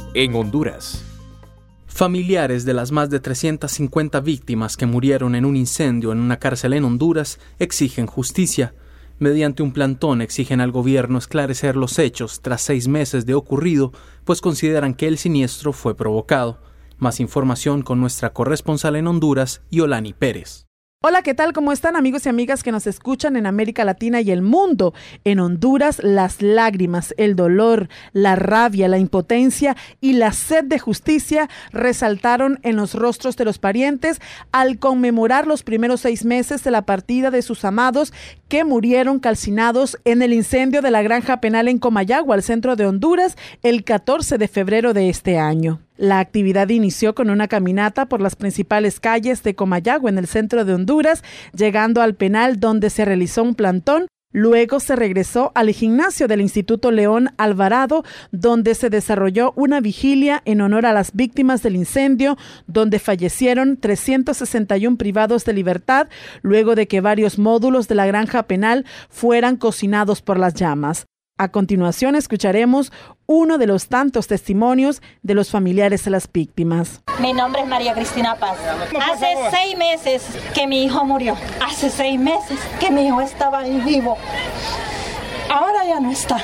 en Honduras. Familiares de las más de 350 víctimas que murieron en un incendio en una cárcel en Honduras exigen justicia. Mediante un plantón exigen al gobierno esclarecer los hechos tras 6 meses de ocurrido, pues consideran que el siniestro fue provocado. Más información con nuestra corresponsal en Honduras, Yolani Pérez. Hola, ¿qué tal? ¿Cómo están, amigos y amigas que nos escuchan en América Latina y el mundo? En Honduras, las lágrimas, el dolor, la rabia, la impotencia y la sed de justicia resaltaron en los rostros de los parientes al conmemorar los primeros 6 meses de la partida de sus amados que murieron calcinados en el incendio de la granja penal en Comayagua, al centro de Honduras, el 14 de febrero de este año. La actividad inició con una caminata por las principales calles de Comayagua en el centro de Honduras, llegando al penal donde se realizó un plantón. Luego se regresó al gimnasio del Instituto León Alvarado, donde se desarrolló una vigilia en honor a las víctimas del incendio, donde fallecieron 361 privados de libertad, luego de que varios módulos de la granja penal fueran cocinados por las llamas. A continuación escucharemos uno de los tantos testimonios de los familiares de las víctimas. Mi nombre es María Cristina Paz. Hace 6 meses que mi hijo murió. Hace 6 meses que mi hijo estaba ahí vivo. Ahora ya no está.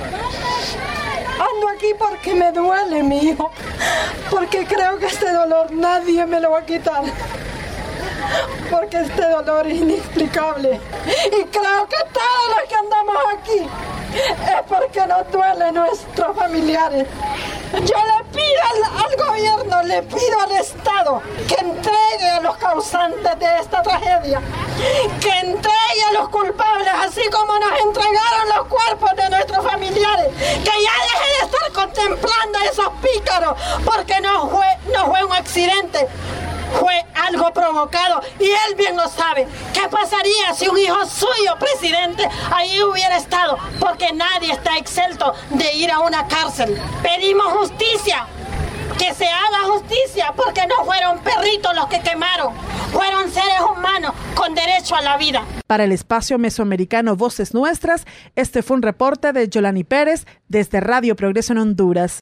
Ando aquí porque me duele mi hijo. Porque creo que este dolor nadie me lo va a quitar. Porque este dolor es inexplicable. Y creo que todos los que andamos aquí es porque nos duele nuestros familiares. Yo le pido al gobierno, le pido al Estado que entregue a los causantes de esta tragedia, que entregue a los culpables, así como nos entregaron los cuerpos de nuestros familiares, que ya deje de estar contemplando a esos pícaros, porque no fue un accidente. Fue algo provocado y él bien lo sabe. ¿Qué pasaría si un hijo suyo, presidente, ahí hubiera estado? Porque nadie está exento de ir a una cárcel. Pedimos justicia, que se haga justicia, porque no fueron perritos los que quemaron, fueron seres humanos con derecho a la vida. Para el espacio mesoamericano Voces Nuestras, este fue un reporte de Yolani Pérez desde Radio Progreso en Honduras.